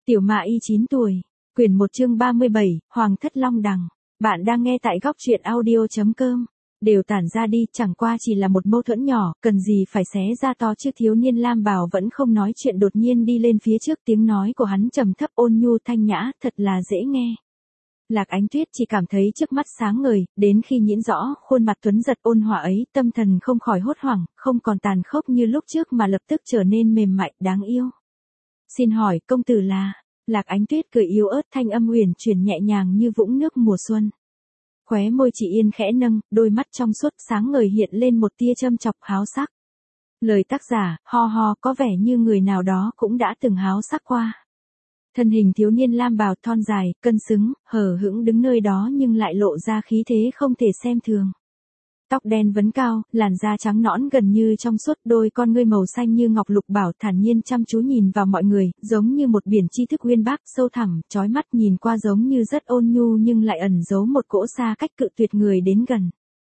Tiểu Mạ Y 9 tuổi. Quyển 1 chương 37, Hoàng thất Long Đằng. Bạn đang nghe tại góc truyện audio.com. Đều tản ra đi, chẳng qua chỉ là một mâu thuẫn nhỏ, cần gì phải xé ra to chứ. Thiếu niên lam bào vẫn không nói chuyện, đột nhiên đi lên phía trước, tiếng nói của hắn trầm thấp ôn nhu thanh nhã, thật là dễ nghe. Lạc Ánh Tuyết chỉ cảm thấy trước mắt sáng ngời, đến khi nhìn rõ khuôn mặt tuấn giật ôn hòa ấy, tâm thần không khỏi hốt hoảng, không còn tàn khốc như lúc trước mà lập tức trở nên mềm mại, đáng yêu. Xin hỏi công tử là? Lạc Ánh Tuyết cười yếu ớt, thanh âm uyển chuyển nhẹ nhàng như vũng nước mùa xuân. Khóe môi chị Yên khẽ nâng, đôi mắt trong suốt sáng ngời hiện lên một tia châm chọc háo sắc. Lời tác giả, ho ho, có vẻ như người nào đó cũng đã từng háo sắc qua. Thân hình thiếu niên lam bào thon dài, cân xứng, hờ hững đứng nơi đó nhưng lại lộ ra khí thế không thể xem thường. Tóc đen vấn cao, làn da trắng nõn gần như trong suốt, đôi con ngươi màu xanh như ngọc lục bảo thản nhiên chăm chú nhìn vào mọi người, giống như một biển tri thức uyên bác sâu thẳm, chói mắt, nhìn qua giống như rất ôn nhu nhưng lại ẩn giấu một cỗ xa cách cự tuyệt người đến gần.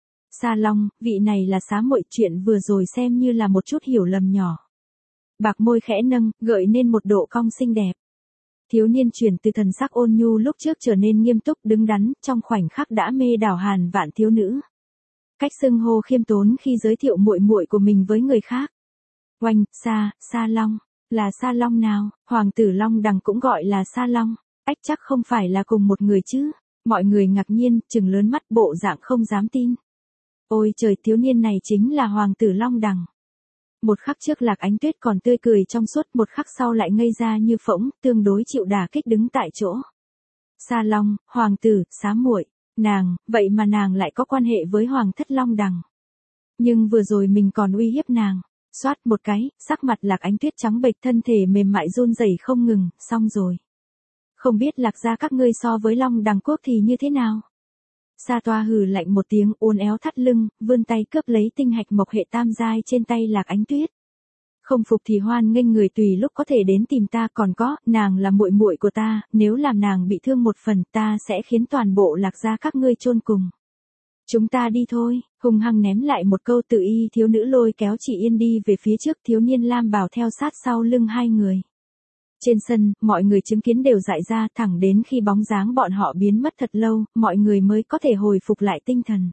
Sa Long, vị này là xá muội, chuyện vừa rồi xem như là một chút hiểu lầm nhỏ. Bạc môi khẽ nâng, gợi nên một độ cong xinh đẹp. Thiếu niên chuyển từ thần sắc ôn nhu lúc trước trở nên nghiêm túc đứng đắn, trong khoảnh khắc đã mê đảo hàn vạn thiếu nữ. Cách xưng hô khiêm tốn khi giới thiệu muội muội của mình với người khác. Oanh, Sa Long, là Sa Long nào? Hoàng tử Long Đằng cũng gọi là Sa Long. Ách, chắc không phải là cùng một người chứ? Mọi người ngạc nhiên, trừng lớn mắt, bộ dạng không dám tin. Ôi trời, thiếu niên này chính là Hoàng tử Long Đằng. Một khắc trước Lạc Ánh Tuyết còn tươi cười trong suốt, một khắc sau lại ngây ra như phỗng, tương đối chịu đả kích đứng tại chỗ. Sa Long, hoàng tử, xá muội. Nàng, vậy mà nàng lại có quan hệ với Hoàng thất Long Đằng. Nhưng vừa rồi mình còn uy hiếp nàng. Xoát một cái, sắc mặt Lạc Ánh Tuyết trắng bệch, thân thể mềm mại run rẩy không ngừng, xong rồi. Không biết Lạc gia các ngươi so với Long Đằng quốc thì như thế nào? Sa Toa hừ lạnh một tiếng, uốn éo thắt lưng, vươn tay cướp lấy tinh hạch mộc hệ tam giai trên tay Lạc Ánh Tuyết. Không phục thì hoan nghênh người tùy lúc có thể đến tìm ta, còn có, nàng là muội muội của ta, nếu làm nàng bị thương một phần, ta sẽ khiến toàn bộ Lạc gia các ngươi chôn cùng. Chúng ta đi thôi, hung hăng ném lại một câu, tự y thiếu nữ lôi kéo chị Yên đi về phía trước, thiếu niên lam bào theo sát sau lưng hai người. Trên sân, mọi người chứng kiến đều dại ra, thẳng đến khi bóng dáng bọn họ biến mất thật lâu, mọi người mới có thể hồi phục lại tinh thần.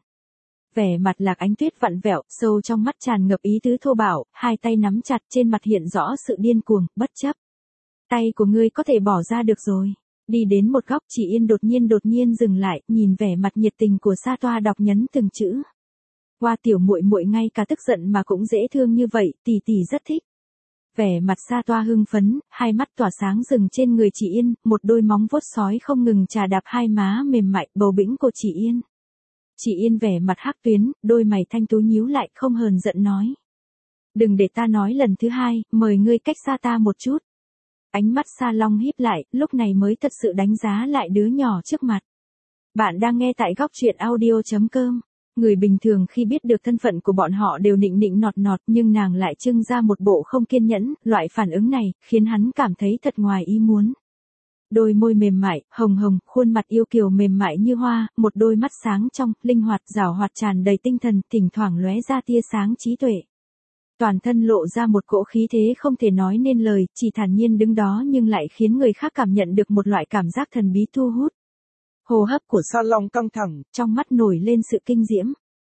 Vẻ mặt Lạc Ánh Tuyết vặn vẹo, sâu trong mắt tràn ngập ý tứ thô bạo, hai tay nắm chặt, trên mặt hiện rõ sự điên cuồng, bất chấp. Tay của ngươi có thể bỏ ra được rồi. Đi đến một góc, chị Yên đột nhiên dừng lại, nhìn vẻ mặt nhiệt tình của Sa Toa, đọc nhấn từng chữ. Qua tiểu muội muội ngay cả tức giận mà cũng dễ thương như vậy, tỷ tỷ rất thích. Vẻ mặt Sa Toa hưng phấn, hai mắt tỏa sáng dừng trên người chị Yên, một đôi móng vuốt sói không ngừng chà đạp hai má mềm mại, bầu bĩnh của chị Yên. Chị Yên vẻ mặt hắc tuyến, đôi mày thanh tú nhíu lại, không hờn giận nói. Đừng để ta nói lần thứ hai, mời ngươi cách xa ta một chút. Ánh mắt Sa Long híp lại, lúc này mới thật sự đánh giá lại đứa nhỏ trước mặt. Bạn đang nghe tại góc truyện audio.com. Người bình thường khi biết được thân phận của bọn họ đều nịnh nịnh nọt nọt, nhưng nàng lại trưng ra một bộ không kiên nhẫn, loại phản ứng này, khiến hắn cảm thấy thật ngoài ý muốn. Đôi môi mềm mại, hồng hồng, khuôn mặt yêu kiều mềm mại như hoa, một đôi mắt sáng trong, linh hoạt, giảo hoạt tràn đầy tinh thần, thỉnh thoảng lóe ra tia sáng trí tuệ. Toàn thân lộ ra một cỗ khí thế không thể nói nên lời, chỉ thản nhiên đứng đó nhưng lại khiến người khác cảm nhận được một loại cảm giác thần bí thu hút. Hô hấp của Sa Long căng thẳng, trong mắt nổi lên sự kinh diễm.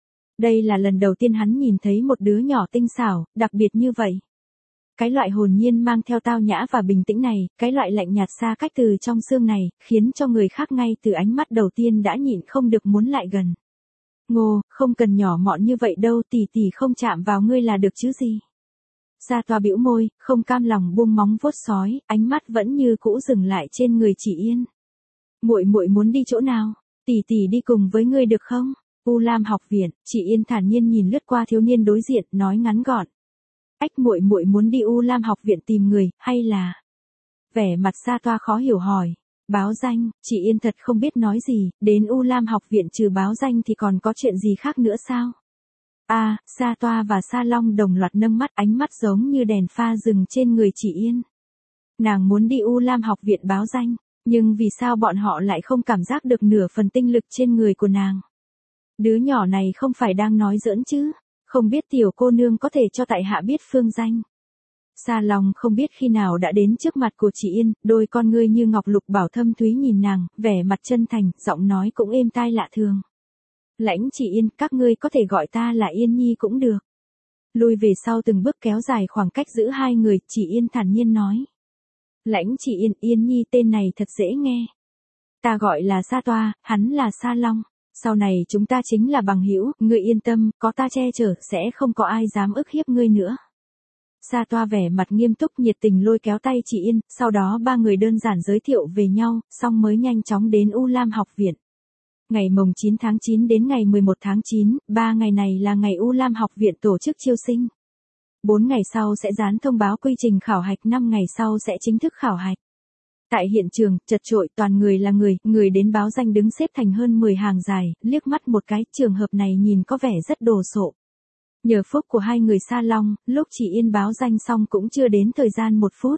Đây là lần đầu tiên hắn nhìn thấy một đứa nhỏ tinh xảo, đặc biệt như vậy. Cái loại hồn nhiên mang theo tao nhã và bình tĩnh này, cái loại lạnh nhạt xa cách từ trong xương này, khiến cho người khác ngay từ ánh mắt đầu tiên đã nhịn không được muốn lại gần. Ngô, không cần nhỏ mọn như vậy đâu, tỷ tỷ không chạm vào ngươi là được chứ gì. Sa Toa bĩu môi, không cam lòng buông móng vuốt sói, ánh mắt vẫn như cũ dừng lại trên người chị Yên. Muội muội muốn đi chỗ nào? Tỷ tỷ đi cùng với ngươi được không? U Lam học viện, chị Yên thản nhiên nhìn lướt qua thiếu niên đối diện, nói ngắn gọn. Ách, muội muội muốn đi U Lam học viện tìm người, hay là? Vẻ mặt Sa Toa khó hiểu hỏi. Báo danh, chị Yên thật không biết nói gì, đến U Lam học viện trừ báo danh thì còn có chuyện gì khác nữa sao? Sa Toa và Sa Long đồng loạt nâng mắt, ánh mắt giống như đèn pha dừng trên người chị Yên. Nàng muốn đi U Lam học viện báo danh, nhưng vì sao bọn họ lại không cảm giác được nửa phần tinh lực trên người của nàng? Đứa nhỏ này không phải đang nói giỡn chứ? Không biết tiểu cô nương có thể cho tại hạ biết phương danh. Sa Long không biết khi nào đã đến trước mặt của chị Yên, đôi con ngươi như ngọc lục bảo thâm thúy nhìn nàng, vẻ mặt chân thành, giọng nói cũng êm tai lạ thường. Lãnh chị Yên, các ngươi có thể gọi ta là Yên Nhi cũng được. Lùi về sau từng bước kéo dài khoảng cách giữa hai người, chị Yên thản nhiên nói. Lãnh chị Yên, Yên Nhi tên này thật dễ nghe. Ta gọi là Sa Toa, hắn là Sa Long. Sau này chúng ta chính là bằng hữu, ngươi yên tâm, có ta che chở, sẽ không có ai dám ức hiếp ngươi nữa. Sa Toa vẻ mặt nghiêm túc nhiệt tình lôi kéo tay chị Yên, sau đó ba người đơn giản giới thiệu về nhau, xong mới nhanh chóng đến U Lam học viện. Ngày mồng 9 tháng 9 đến ngày 11 tháng 9, 3 ngày này là ngày U Lam học viện tổ chức chiêu sinh. 4 ngày sau sẽ dán thông báo quy trình khảo hạch, 5 ngày sau sẽ chính thức khảo hạch. Tại hiện trường, chật chội toàn người là người đến báo danh đứng xếp thành hơn 10 hàng dài, liếc mắt một cái, trường hợp này nhìn có vẻ rất đồ sộ. Nhờ phúc của hai người Sa Long, lúc chị Yên báo danh xong cũng chưa đến thời gian 1 phút.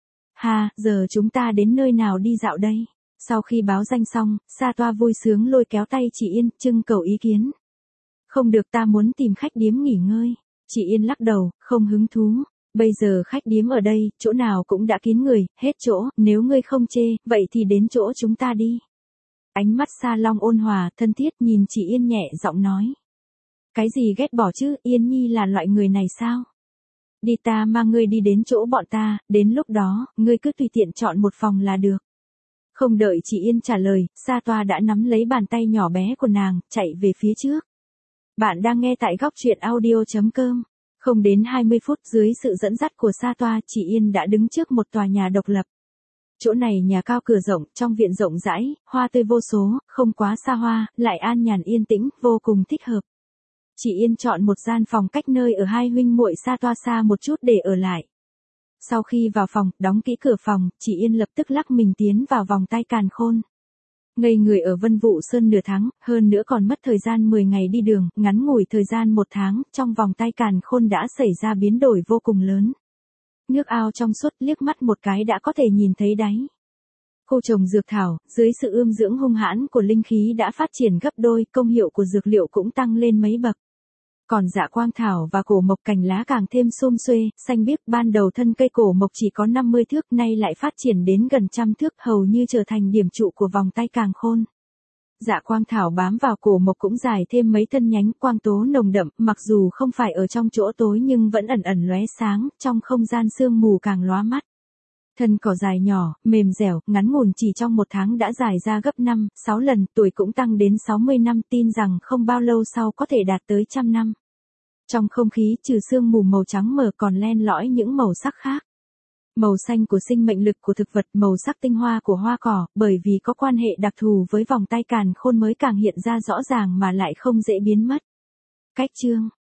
Ha, giờ chúng ta đến nơi nào đi dạo đây? Sau khi báo danh xong, Sa Toa vui sướng lôi kéo tay chị Yên, trưng cầu ý kiến. Không được, ta muốn tìm khách điếm nghỉ ngơi. Chị Yên lắc đầu, không hứng thú. Bây giờ khách điếm ở đây, chỗ nào cũng đã kín người, hết chỗ, nếu ngươi không chê, vậy thì đến chỗ chúng ta đi. Ánh mắt Sa Long ôn hòa, thân thiết nhìn chị Yên nhẹ giọng nói. Cái gì ghét bỏ chứ, Yên Nhi là loại người này sao? Đi, ta mang ngươi đi đến chỗ bọn ta, đến lúc đó, ngươi cứ tùy tiện chọn một phòng là được. Không đợi chị Yên trả lời, Sa Toa đã nắm lấy bàn tay nhỏ bé của nàng, chạy về phía trước. Bạn đang nghe tại góc truyện audio.com. Không đến 20 phút dưới sự dẫn dắt của Sa Toa, chị Yên đã đứng trước một tòa nhà độc lập. Chỗ này nhà cao cửa rộng, trong viện rộng rãi, hoa tươi vô số, không quá xa hoa, lại an nhàn yên tĩnh, vô cùng thích hợp. Chị Yên chọn một gian phòng cách nơi ở hai huynh muội Sa Toa xa một chút để ở lại. Sau khi vào phòng, đóng kỹ cửa phòng, chị Yên lập tức lắc mình tiến vào vòng tay càn khôn. Ngây người ở Vân Vũ Sơn nửa tháng, hơn nữa còn mất thời gian 10 ngày đi đường, ngắn ngủi thời gian 1 tháng, trong vòng tay càn khôn đã xảy ra biến đổi vô cùng lớn. Nước ao trong suốt, liếc mắt một cái đã có thể nhìn thấy đáy. Khu trồng dược thảo, dưới sự ươm dưỡng hung hãn của linh khí đã phát triển gấp đôi, công hiệu của dược liệu cũng tăng lên mấy bậc. Còn dạ quang thảo và cổ mộc cành lá càng thêm xum xuê, xanh biếc, ban đầu thân cây cổ mộc chỉ có 50 thước, nay lại phát triển đến gần 100 thước, hầu như trở thành điểm trụ của vòng tay càn khôn. Dạ quang thảo bám vào cổ mộc cũng dài thêm mấy thân nhánh, quang tố nồng đậm, mặc dù không phải ở trong chỗ tối nhưng vẫn ẩn ẩn lóe sáng, trong không gian sương mù càng lóa mắt. Thân cỏ dài nhỏ, mềm dẻo, ngắn ngủn chỉ trong 1 tháng đã dài ra gấp 5, 6 lần, tuổi cũng tăng đến 60 năm, tin rằng không bao lâu sau có thể đạt tới 100 năm. Trong không khí trừ sương mù màu trắng mờ còn len lỏi những màu sắc khác. Màu xanh của sinh mệnh lực của thực vật, màu sắc tinh hoa của hoa cỏ, bởi vì có quan hệ đặc thù với vòng tay càn khôn mới càng hiện ra rõ ràng mà lại không dễ biến mất. Cách chương